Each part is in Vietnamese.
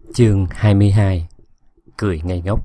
Chương 22. Cười ngây ngốc.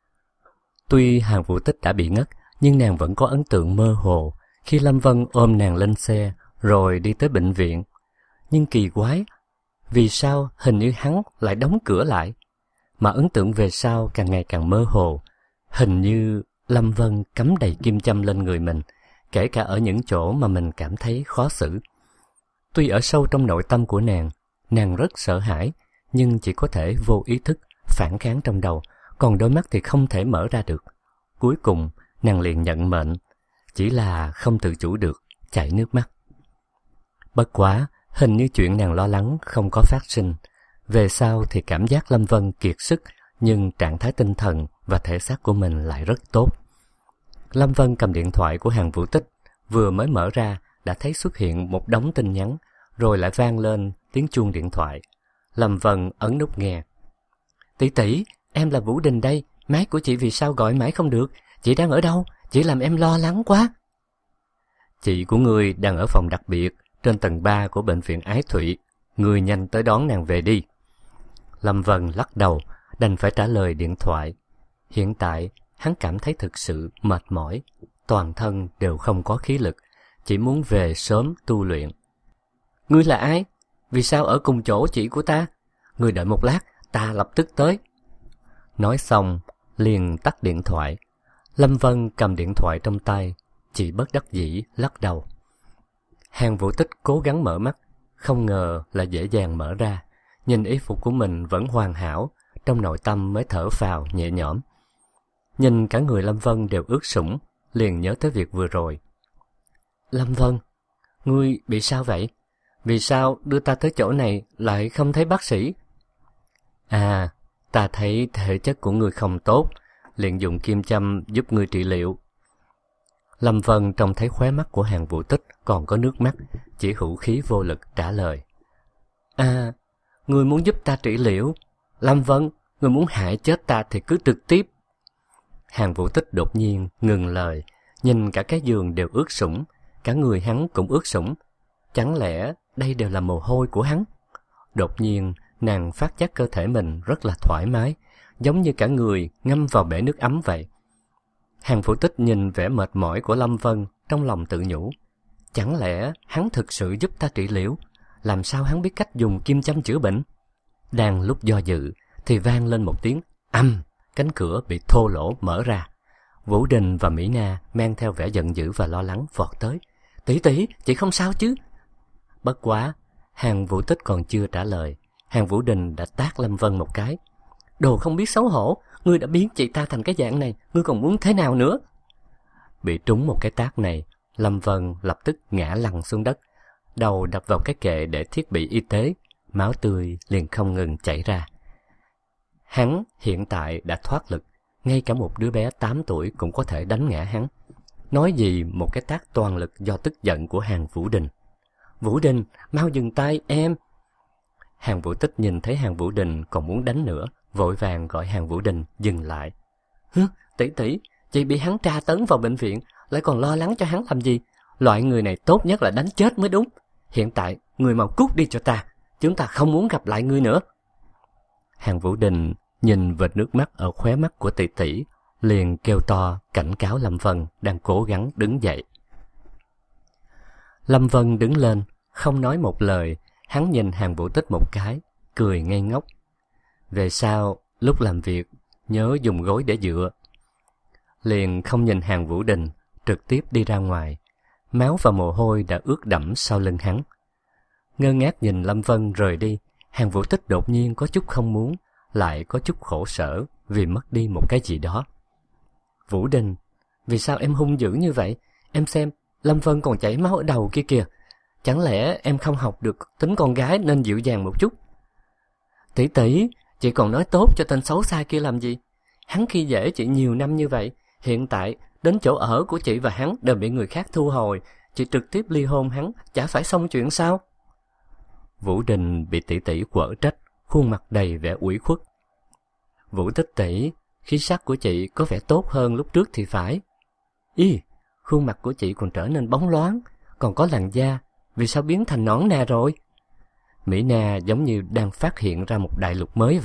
Tuy Hàn Vũ Tích đã bị ngất, nhưng nàng vẫn có ấn tượng mơ hồ khi Lâm Vân ôm nàng lên xe rồi đi tới bệnh viện. Nhưng kỳ quái, vì sao hình như hắn lại đóng cửa lại? Mà ấn tượng về sau càng ngày càng mơ hồ. Hình như Lâm Vân cắm đầy kim châm lên người mình, kể cả ở những chỗ mà mình cảm thấy khó xử. Tuy ở sâu trong nội tâm của nàng rất sợ hãi, nhưng chỉ có thể vô ý thức phản kháng trong đầu, còn đôi mắt thì không thể mở ra được. Cuối cùng nàng liền nhận mệnh, chỉ là không tự chủ được chảy nước mắt. Bất quá, hình như chuyện nàng lo lắng không có phát sinh. Về sau thì cảm giác Lâm Vân kiệt sức, nhưng trạng thái tinh thần và thể xác của mình lại rất tốt. Lâm Vân cầm điện thoại của Hàn Vũ Tích, vừa mới mở ra đã thấy xuất hiện một đống tin nhắn, rồi lại vang lên tiếng chuông điện thoại. Lâm Vân ấn nút nghe. Tỷ tỷ, em là Vũ Đình đây, máy của chị vì sao gọi mãi không được? Chị đang ở đâu? Chị làm em lo lắng quá. Chị của ngươi đang ở phòng đặc biệt trên tầng 3 của bệnh viện Ái Thụy. Ngươi nhanh tới đón nàng về đi. Lâm Vân lắc đầu, đành phải trả lời điện thoại. Hiện tại, hắn cảm thấy thực sự mệt mỏi, toàn thân đều không có khí lực, chỉ muốn về sớm tu luyện. Ngươi là ai? Vì sao ở cùng chỗ chị của ta? Ngươi đợi một lát, ta lập tức tới. Nói xong, liền tắt điện thoại. Lâm Vân cầm điện thoại trong tay, chỉ bất đắc dĩ lắc đầu. Hàn Vũ Tích cố gắng mở mắt, không ngờ là dễ dàng mở ra. Nhìn y phục của mình vẫn hoàn hảo, trong nội tâm mới thở phào nhẹ nhõm. Nhìn cả người Lâm Vân đều ướt sũng, liền nhớ tới việc vừa rồi. Lâm Vân, ngươi bị sao vậy? Vì sao đưa ta tới chỗ này lại không thấy bác sĩ? À, ta thấy thể chất của ngươi không tốt, liền dùng kim châm giúp ngươi trị liệu. Lâm Vân trông thấy khóe mắt của Hàn Vũ Tích còn có nước mắt, chỉ hữu khí vô lực trả lời. À, ngươi muốn giúp ta trị liệu? Lâm Vân, ngươi muốn hại chết ta thì cứ trực tiếp. Hàn Vũ Tích đột nhiên ngừng lời, nhìn cả cái giường đều ướt sũng, cả người hắn cũng ướt sũng. Chẳng lẽ đây đều là mồ hôi của hắn? Đột nhiên, nàng phát giác cơ thể mình rất là thoải mái, giống như cả người ngâm vào bể nước ấm vậy. Hàn Vũ Tích nhìn vẻ mệt mỏi của Lâm Vân, trong lòng tự nhủ. Chẳng lẽ hắn thực sự giúp ta trị liệu? Làm sao hắn biết cách dùng kim châm chữa bệnh? Đang lúc do dự, thì vang lên một tiếng ầm, cánh cửa bị thô lỗ mở ra. Vũ Đình và Mỹ Na mang theo vẻ giận dữ và lo lắng vọt tới. Tỷ tỷ, chị không sao chứ? Bất quá, Hàn Vũ Tích còn chưa trả lời, Hàn Vũ Đình đã tát Lâm Vân một cái. Đồ không biết xấu hổ, ngươi đã biến chị ta thành cái dạng này, ngươi còn muốn thế nào nữa? Bị trúng một cái tát này, Lâm Vân lập tức ngã lăn xuống đất, đầu đập vào cái kệ để thiết bị y tế, máu tươi liền không ngừng chảy ra. Hắn hiện tại đã thoát lực, ngay cả một đứa bé 8 tuổi cũng có thể đánh ngã hắn. Nói gì một cái tát toàn lực do tức giận của Hàn Vũ Đình. Vũ Đình, mau dừng tay em. Hàn Vũ Tích nhìn thấy Hàn Vũ Đình còn muốn đánh nữa, vội vàng gọi Hàn Vũ Đình dừng lại. Tỷ tỷ, chị bị hắn tra tấn vào bệnh viện, lại còn lo lắng cho hắn làm gì? Loại người này tốt nhất là đánh chết mới đúng. Hiện tại, người mau cút đi cho ta, chúng ta không muốn gặp lại ngươi nữa. Hàn Vũ Đình nhìn vệt nước mắt ở khóe mắt của tỷ tỷ, liền kêu to cảnh cáo Lâm Vân đang cố gắng đứng dậy. Lâm Vân đứng lên, không nói một lời, hắn nhìn Hàn Vũ Tích một cái, cười ngây ngốc. Về sau, lúc làm việc, nhớ dùng gối để dựa. Liền không nhìn Hàn Vũ Đình, trực tiếp đi ra ngoài. Máu và mồ hôi đã ướt đẫm sau lưng hắn. Ngơ ngác nhìn Lâm Vân rời đi, Hàn Vũ Tích đột nhiên có chút không muốn, lại có chút khổ sở vì mất đi một cái gì đó. Vũ Đình, vì sao em hung dữ như vậy? Em xem, Lâm Vân còn chảy máu ở đầu kia kìa. Chẳng lẽ em không học được tính con gái nên dịu dàng một chút? Tỷ tỷ, chị còn nói tốt cho tên xấu xa kia làm gì? Hắn khi dễ chị nhiều năm như vậy, hiện tại đến chỗ ở của chị và hắn đều bị người khác thu hồi, chị trực tiếp ly hôn hắn, chả phải xong chuyện sao? Vũ Đình bị tỷ tỷ quở trách, khuôn mặt đầy vẻ ủy khuất. Vũ Tích tỷ, khí sắc của chị có vẻ tốt hơn lúc trước thì phải. Ý, khuôn mặt của chị còn trở nên bóng loáng, còn có làn da, vì sao biến thành nõn nà rồi? Mỹ Na giống như đang phát hiện ra một đại lục mới vậy,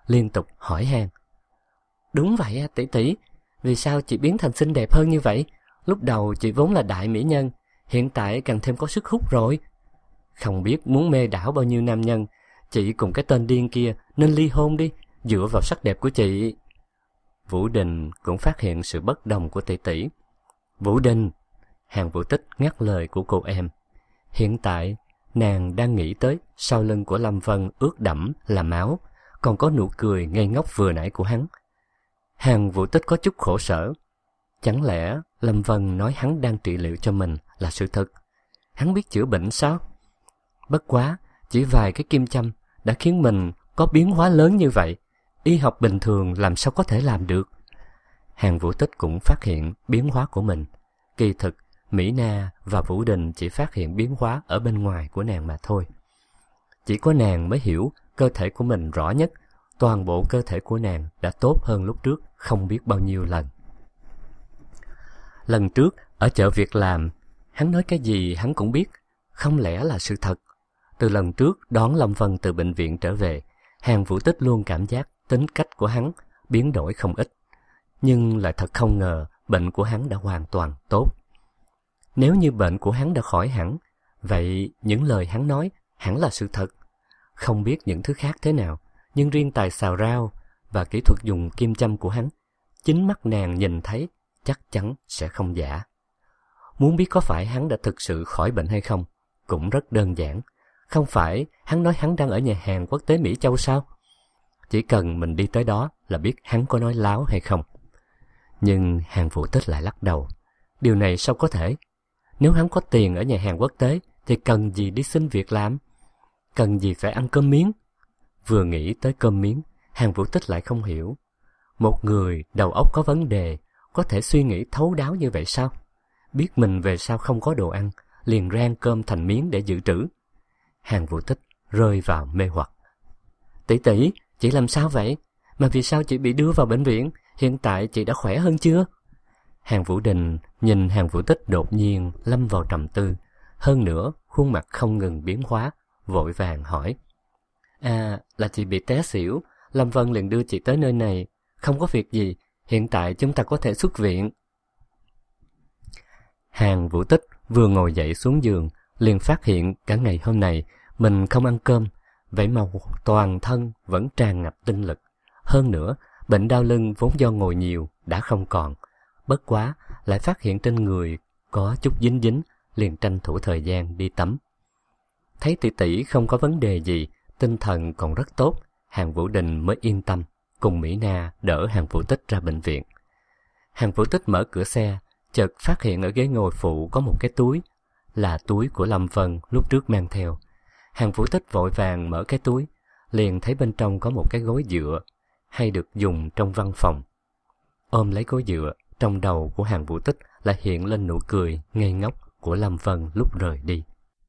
liên tục hỏi han. Đúng vậy à, tỷ tỷ, vì sao chị biến thành xinh đẹp hơn như vậy? Lúc đầu chị vốn là đại mỹ nhân, hiện tại càng thêm có sức hút rồi. Không biết muốn mê đảo bao nhiêu nam nhân, chị cùng cái tên điên kia nên ly hôn đi, dựa vào sắc đẹp của chị. Vũ Đình cũng phát hiện sự bất đồng của tỷ tỷ. Vũ Đình, Hàn Vũ Tích ngắt lời của cô em. Hiện tại, nàng đang nghĩ tới sau lưng của Lâm Vân ướt đẫm là máu, còn có nụ cười ngây ngốc vừa nãy của hắn. Hàn Vũ Tích có chút khổ sở. Chẳng lẽ Lâm Vân nói hắn đang trị liệu cho mình là sự thật? Hắn biết chữa bệnh sao? Bất quá, chỉ vài cái kim châm đã khiến mình có biến hóa lớn như vậy. Y học bình thường làm sao có thể làm được? Hàn Vũ Tích cũng phát hiện biến hóa của mình. Kỳ thực, Mỹ Na và Vũ Đình chỉ phát hiện biến hóa ở bên ngoài của nàng mà thôi. Chỉ có nàng mới hiểu cơ thể của mình rõ nhất. Toàn bộ cơ thể của nàng đã tốt hơn lúc trước không biết bao nhiêu lần. Lần trước, ở chợ Việc Làm, hắn nói cái gì hắn cũng biết, không lẽ là sự thật. Từ lần trước đón Lâm Vân từ bệnh viện trở về, Hàn Vũ Tích luôn cảm giác tính cách của hắn biến đổi không ít. Nhưng lại thật không ngờ bệnh của hắn đã hoàn toàn tốt. Nếu như bệnh của hắn đã khỏi hẳn, vậy những lời hắn nói hẳn là sự thật. Không biết những thứ khác thế nào, nhưng riêng tài xào rau và kỹ thuật dùng kim châm của hắn, chính mắt nàng nhìn thấy chắc chắn sẽ không giả. Muốn biết có phải hắn đã thực sự khỏi bệnh hay không, cũng rất đơn giản. Không phải hắn nói hắn đang ở nhà hàng quốc tế Mỹ Châu sao? Chỉ cần mình đi tới đó là biết hắn có nói láo hay không. Nhưng Hàn Vũ Tích lại lắc đầu. Điều này sao có thể? Nếu hắn có tiền ở nhà hàng quốc tế thì cần gì đi xin việc làm? Cần gì phải ăn cơm miếng? Vừa nghĩ tới cơm miếng, Hàn Vũ Tích lại không hiểu. Một người đầu óc có vấn đề có thể suy nghĩ thấu đáo như vậy sao? Biết mình về sau không có đồ ăn, liền rang cơm thành miếng để dự trữ. Hàn Vũ Tích rơi vào mê hoặc. Tỷ tỷ, chị làm sao vậy? Mà vì sao chị bị đưa vào bệnh viện? Hiện tại chị đã khỏe hơn chưa? Hàn Vũ Đình nhìn Hàn Vũ Tích đột nhiên lâm vào trầm tư. Hơn nữa, khuôn mặt không ngừng biến hóa, vội vàng hỏi. À, là chị bị té xỉu. Lâm Vân liền đưa chị tới nơi này. Không có việc gì, hiện tại chúng ta có thể xuất viện. Hàn Vũ Tích vừa ngồi dậy xuống giường, liền phát hiện cả ngày hôm nay mình không ăn cơm, vậy mà toàn thân vẫn tràn ngập tinh lực. Hơn nữa, bệnh đau lưng vốn do ngồi nhiều đã không còn. Bất quá, lại phát hiện trên người có chút dính dính, liền tranh thủ thời gian đi tắm. Thấy tỷ tỷ không có vấn đề gì, tinh thần còn rất tốt, Hàn Vũ Đình mới yên tâm, cùng Mỹ Na đỡ Hàn Vũ Tích ra bệnh viện. Hàn Vũ Tích mở cửa xe, chợt phát hiện ở ghế ngồi phụ có một cái túi, là túi của Lâm Vân lúc trước mang theo. Hàn Vũ Tích vội vàng mở cái túi, liền thấy bên trong có một cái gối dựa, hay được dùng trong văn phòng. Ôm lấy gối dựa, trong đầu của Hàn Vũ Tích lại hiện lên nụ cười ngây ngốc của Lâm Vân lúc rời đi.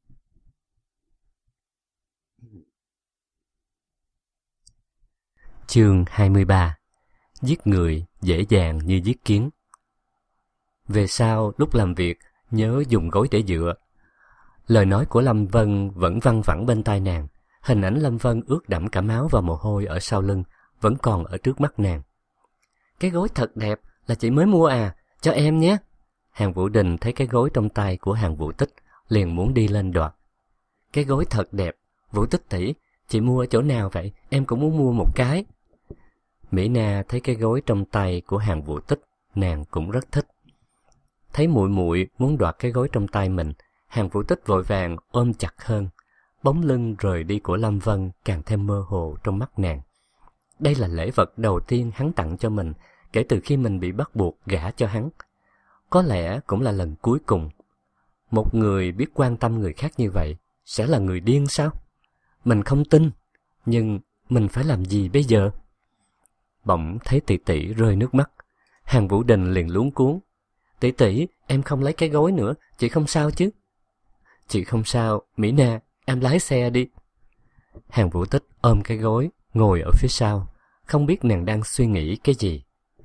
Chương 23. Giết người dễ dàng như giết kiến. Về sau, lúc làm việc, nhớ dùng gối để dựa. Lời nói của Lâm Vân vẫn văng vẳng bên tai nàng. Hình ảnh Lâm Vân ướt đẫm cả máu và mồ hôi ở sau lưng vẫn còn ở trước mắt nàng. Cái gối thật đẹp, là chị mới mua à, cho em nhé. Hàn Vũ Đình thấy cái gối trong tay của Hàn Vũ Tích, liền muốn đi lên đoạt. Cái gối thật đẹp, Vũ Tích tỷ, chị mua ở chỗ nào vậy? Em cũng muốn mua một cái. Mỹ Na thấy cái gối trong tay của Hàn Vũ Tích, nàng cũng rất thích. Thấy muội muội muốn đoạt cái gối trong tay mình, Hàn Vũ Tích vội vàng ôm chặt hơn. Bóng lưng rời đi của Lâm Vân càng thêm mơ hồ trong mắt nàng. Đây là lễ vật đầu tiên hắn tặng cho mình kể từ khi mình bị bắt buộc gả cho hắn. Có lẽ cũng là lần cuối cùng. Một người biết quan tâm người khác như vậy sẽ là người điên sao? Mình không tin, nhưng mình phải làm gì bây giờ? Bỗng thấy tỷ tỷ rơi nước mắt, Hàn Vũ Đình liền luống cuống. Tỷ tỷ, em không lấy cái gối nữa, chị không sao chứ? Chị không sao, Mỹ Na, em lái xe đi. Hàn Vũ Tích ôm cái gối, ngồi ở phía sau, không biết nàng đang suy nghĩ cái gì.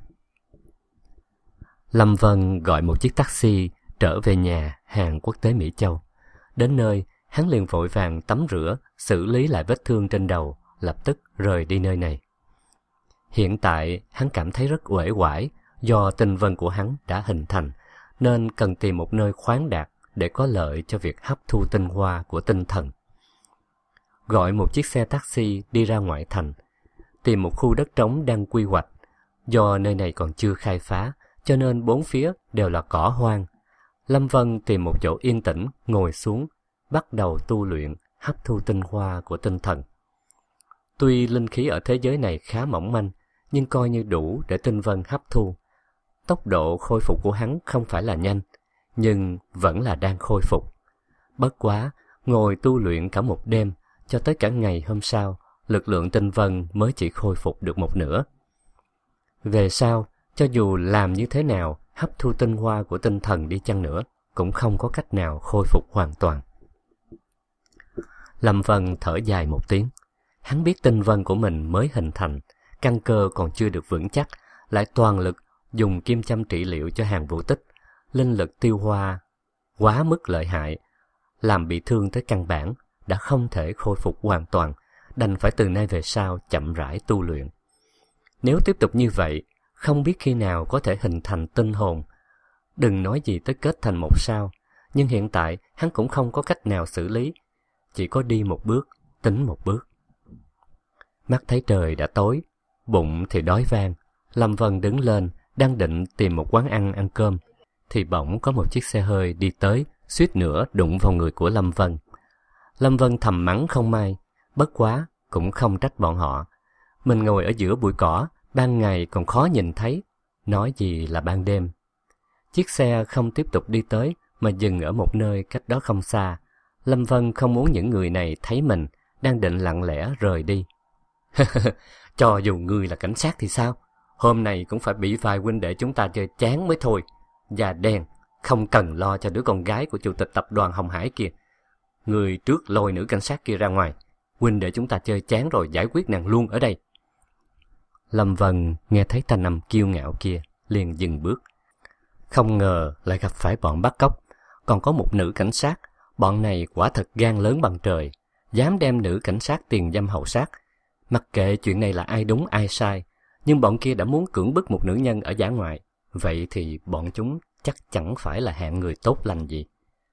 Lâm Vân gọi một chiếc taxi trở về nhà hàng quốc tế Mỹ Châu. Đến nơi, hắn liền vội vàng tắm rửa, xử lý lại vết thương trên đầu, lập tức rời đi nơi này. Hiện tại hắn cảm thấy rất uể oải do tinh vân của hắn đã hình thành, nên cần tìm một nơi khoáng đạt để có lợi cho việc hấp thu tinh hoa của tinh thần. Gọi một chiếc xe taxi đi ra ngoại thành, tìm một khu đất trống đang quy hoạch. Do nơi này còn chưa khai phá, cho nên bốn phía đều là cỏ hoang. Lâm Vân tìm một chỗ yên tĩnh, ngồi xuống, bắt đầu tu luyện, hấp thu tinh hoa của tinh thần. Tuy linh khí ở thế giới này khá mỏng manh, nhưng coi như đủ để tinh vân hấp thu. Tốc độ khôi phục của hắn không phải là nhanh, nhưng vẫn là đang khôi phục. Bất quá, ngồi tu luyện cả một đêm, cho tới cả ngày hôm sau, lực lượng tinh vân mới chỉ khôi phục được một nửa. Về sau, cho dù làm như thế nào, hấp thu tinh hoa của tinh thần đi chăng nữa, cũng không có cách nào khôi phục hoàn toàn. Lâm Vân thở dài một tiếng. Hắn biết tinh vân của mình mới hình thành, căn cơ còn chưa được vững chắc, lại toàn lực dùng kim châm trị liệu cho Hàn Vũ Tích, linh lực tiêu hoa quá mức lợi hại, làm bị thương tới căn bản, đã không thể khôi phục hoàn toàn, đành phải từ nay về sau chậm rãi tu luyện. Nếu tiếp tục như vậy, không biết khi nào có thể hình thành tinh hồn. Đừng nói gì tới kết thành một sao, nhưng hiện tại hắn cũng không có cách nào xử lý, chỉ có đi một bước, tính một bước. Mắt thấy trời đã tối, bụng thì đói vang. Lâm Vân đứng lên, đang định tìm một quán ăn cơm, thì bỗng có một chiếc xe hơi đi tới, suýt nữa đụng vào người của Lâm Vân. Lâm Vân thầm mắng không may, bất quá cũng không trách bọn họ. Mình ngồi ở giữa bụi cỏ, ban ngày còn khó nhìn thấy, nói gì là ban đêm. Chiếc xe không tiếp tục đi tới, mà dừng ở một nơi cách đó không xa. Lâm Vân không muốn những người này thấy mình, đang định lặng lẽ rời đi. Cho dù ngươi là cảnh sát thì sao? Hôm nay cũng phải bị vài huynh đệ chúng ta chơi chán mới thôi. Da đen, không cần lo cho đứa con gái của chủ tịch tập đoàn Hồng Hải kia. Ngươi trước lôi nữ cảnh sát kia ra ngoài. Huynh đệ chúng ta chơi chán rồi giải quyết nàng luôn ở đây. Lâm Vân nghe thấy thanh âm kiêu ngạo kia, liền dừng bước. Không ngờ lại gặp phải bọn bắt cóc, còn có một nữ cảnh sát. Bọn này quả thật gan lớn bằng trời, dám đem nữ cảnh sát tiền dâm hậu sát. Mặc kệ chuyện này là ai đúng ai sai, nhưng bọn kia đã muốn cưỡng bức một nữ nhân ở dã ngoại, vậy thì bọn chúng chắc chẳng phải là hạng người tốt lành gì.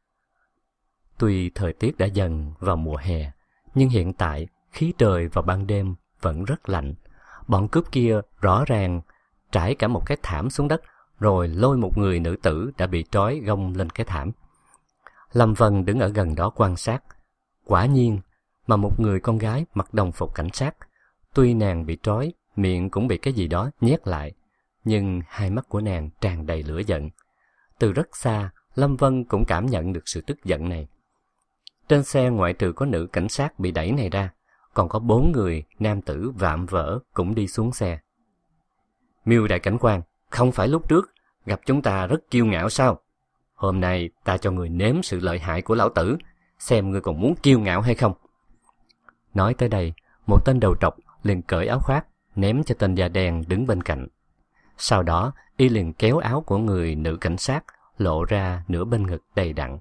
Tuy thời tiết đã dần vào mùa hè, nhưng hiện tại khí trời vào ban đêm vẫn rất lạnh. Bọn cướp kia rõ ràng trải cả một cái thảm xuống đất, rồi lôi một người nữ tử đã bị trói gông lên cái thảm. Lâm Vân đứng ở gần đó quan sát. Quả nhiên mà một người con gái mặc đồng phục cảnh sát. Tuy nàng bị trói, miệng cũng bị cái gì đó nhét lại, nhưng hai mắt của nàng tràn đầy lửa giận. Từ rất xa, Lâm Vân cũng cảm nhận được sự tức giận này. Trên xe ngoại trừ có nữ cảnh sát bị đẩy này ra, còn có 4 người nam tử vạm vỡ cũng đi xuống xe. Miêu đại cảnh quan, không phải lúc trước gặp chúng ta rất kiêu ngạo sao? Hôm nay ta cho người nếm sự lợi hại của lão tử, xem ngươi còn muốn kiêu ngạo hay không. Nói tới đây, một tên đầu trọc liền cởi áo khoác, ném cho tên da đen đứng bên cạnh. Sau đó, y liền kéo áo của người nữ cảnh sát, lộ ra nửa bên ngực đầy đặn.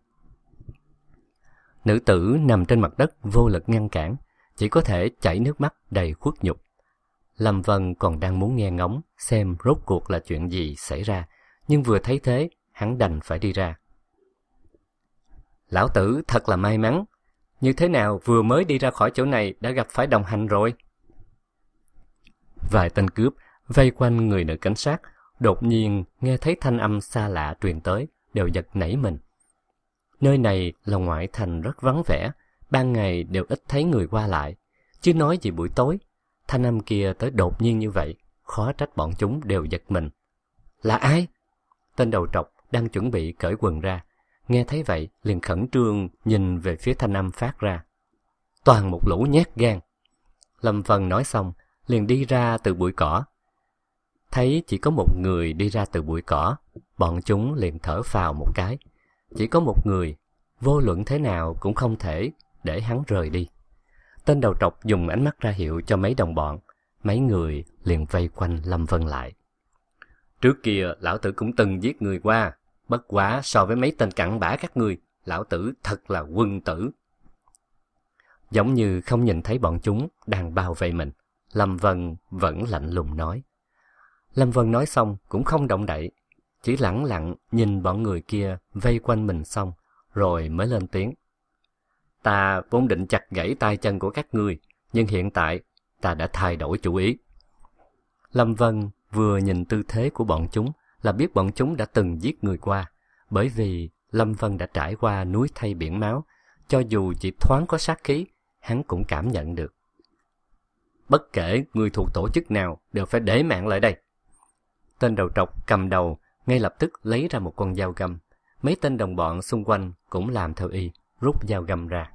Nữ tử nằm trên mặt đất vô lực ngăn cản, chỉ có thể chảy nước mắt đầy khuất nhục. Lâm Vân còn đang muốn nghe ngóng xem rốt cuộc là chuyện gì xảy ra, nhưng vừa thấy thế, hắn đành phải đi ra. Lão tử thật là may mắn, như thế nào vừa mới đi ra khỏi chỗ này đã gặp phải đồng hành rồi. Vài tên cướp vây quanh người nữ cảnh sát, đột nhiên nghe thấy thanh âm xa lạ truyền tới, đều giật nảy mình. Nơi này là ngoại thành rất vắng vẻ, ban ngày đều ít thấy người qua lại, chứ nói gì buổi tối. Thanh âm kia tới đột nhiên như vậy, khó trách bọn chúng đều giật mình. Là ai? Tên đầu trọc đang chuẩn bị cởi quần ra, nghe thấy vậy liền khẩn trương nhìn về phía thanh âm phát ra. Toàn một lũ nhát gan. Lâm Vân nói xong, liền đi ra từ bụi cỏ. Thấy chỉ có một người đi ra từ bụi cỏ, bọn chúng liền thở phào một cái. Chỉ có một người, vô luận thế nào cũng không thể để hắn rời đi. Tên đầu trọc dùng ánh mắt ra hiệu cho mấy đồng bọn, mấy người liền vây quanh Lâm Vân lại. Trước kia lão tử cũng từng giết người qua, bất quá so với mấy tên cặn bã các ngươi, lão tử thật là quân tử. Giống như không nhìn thấy bọn chúng đang bao vây mình, Lâm Vân vẫn lạnh lùng nói. Lâm Vân nói xong cũng không động đậy, chỉ lẳng lặng nhìn bọn người kia vây quanh mình xong, rồi mới lên tiếng. Ta vốn định chặt gãy tay chân của các ngươi, nhưng hiện tại ta đã thay đổi chủ ý. Lâm Vân vừa nhìn tư thế của bọn chúng là biết bọn chúng đã từng giết người qua, bởi vì Lâm Vân đã trải qua núi thây biển máu, cho dù chỉ thoáng có sát khí, hắn cũng cảm nhận được. Bất kể người thuộc tổ chức nào đều phải để mạng lại đây. Tên đầu trọc cầm đầu ngay lập tức lấy ra một con dao găm. Mấy tên đồng bọn xung quanh cũng làm theo y, rút dao găm ra.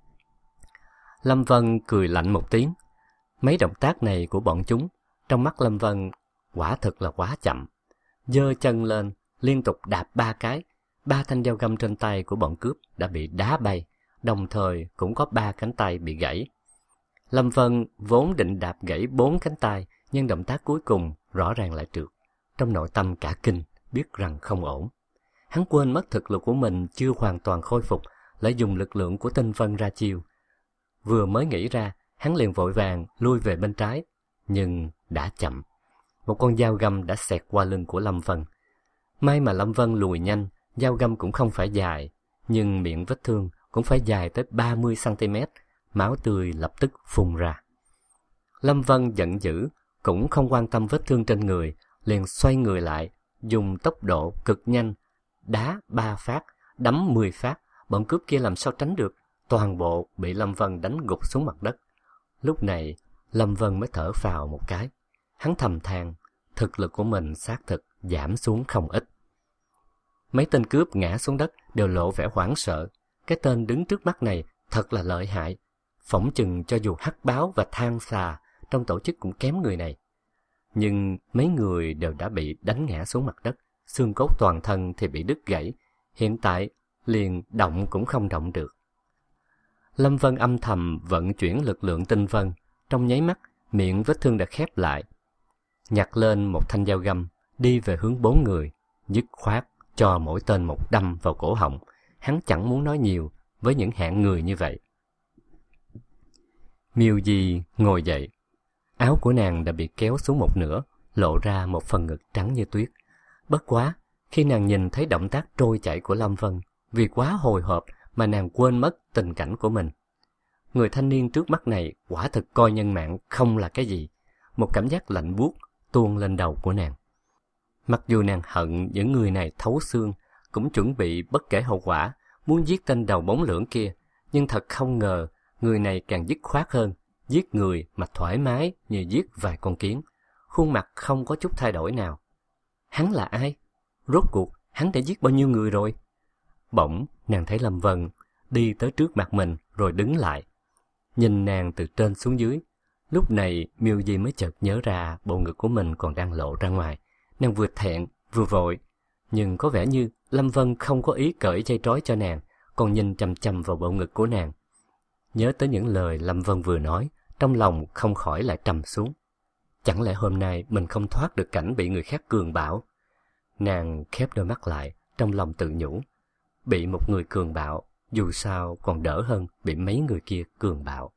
Lâm Vân cười lạnh một tiếng. Mấy động tác này của bọn chúng, trong mắt Lâm Vân quả thực là quá chậm. Giơ chân lên, liên tục đạp 3 cái. 3 thanh dao găm trên tay của bọn cướp đã bị đá bay, đồng thời cũng có 3 cánh tay bị gãy. Lâm Vân vốn định đạp gãy 4 cánh tay, nhưng động tác cuối cùng rõ ràng lại trượt. Trong nội tâm cả kinh, biết rằng không ổn. Hắn quên mất thực lực của mình chưa hoàn toàn khôi phục, lại dùng lực lượng của Tinh Vân ra chiêu. Vừa mới nghĩ ra, hắn liền vội vàng lui về bên trái, nhưng đã chậm. Một con dao găm đã xẹt qua lưng của Lâm Vân. May mà Lâm Vân lùi nhanh, dao găm cũng không phải dài, nhưng miệng vết thương cũng phải dài tới 30 cm, máu tươi lập tức phun ra. Lâm Vân giận dữ, cũng không quan tâm vết thương trên người, liền xoay người lại, dùng tốc độ cực nhanh, đá 3 phát, đấm 10 phát, bọn cướp kia làm sao tránh được, toàn bộ bị Lâm Vân đánh gục xuống mặt đất. Lúc này, Lâm Vân mới thở phào một cái. Hắn thầm than, thực lực của mình xác thực giảm xuống không ít. Mấy tên cướp ngã xuống đất đều lộ vẻ hoảng sợ. Cái tên đứng trước mắt này thật là lợi hại. Phỏng chừng cho dù hắc báo và than xà trong tổ chức cũng kém người này. Nhưng mấy người đều đã bị đánh ngã xuống mặt đất, xương cốt toàn thân thì bị đứt gãy, hiện tại liền động cũng không động được. Lâm Vân âm thầm vận chuyển lực lượng tinh vân, trong nháy mắt miệng vết thương đã khép lại. Nhặt lên một thanh dao găm, đi về hướng 4 người, dứt khoát cho mỗi tên một đâm vào cổ họng. Hắn chẳng muốn nói nhiều với những hạng người như vậy. Miêu Di ngồi dậy. Áo của nàng đã bị kéo xuống một nửa, lộ ra một phần ngực trắng như tuyết. Bất quá, khi nàng nhìn thấy động tác trôi chảy của Lâm Vân, vì quá hồi hộp mà nàng quên mất tình cảnh của mình. Người thanh niên trước mắt này quả thực coi nhân mạng không là cái gì. Một cảm giác lạnh buốt tuôn lên đầu của nàng. Mặc dù nàng hận những người này thấu xương, cũng chuẩn bị bất kể hậu quả, muốn giết tên đầu bóng lưỡng kia, nhưng thật không ngờ người này càng dứt khoát hơn, giết người mà thoải mái như giết vài con kiến, khuôn mặt không có chút thay đổi nào. Hắn là ai? Rốt cuộc hắn đã giết bao nhiêu người rồi? Bỗng nàng thấy Lâm Vân đi tới trước mặt mình rồi đứng lại, nhìn nàng từ trên xuống dưới. Lúc này Miêu Di mới chợt nhớ ra bộ ngực của mình còn đang lộ ra ngoài. Nàng vừa thẹn vừa vội, nhưng có vẻ như Lâm Vân không có ý cởi dây trói cho nàng, còn nhìn chằm chằm vào bộ ngực của nàng. Nhớ tới những lời Lâm Vân vừa nói, trong lòng không khỏi lại trầm xuống. Chẳng lẽ hôm nay mình không thoát được cảnh bị người khác cường bạo? Nàng khép đôi mắt lại, trong lòng tự nhủ. Bị một người cường bạo, dù sao còn đỡ hơn bị mấy người kia cường bạo.